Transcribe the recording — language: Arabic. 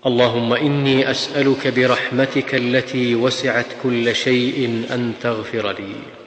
اللهم إني أسألك برحمتك التي وسعت كل شيء أن تغفر لي.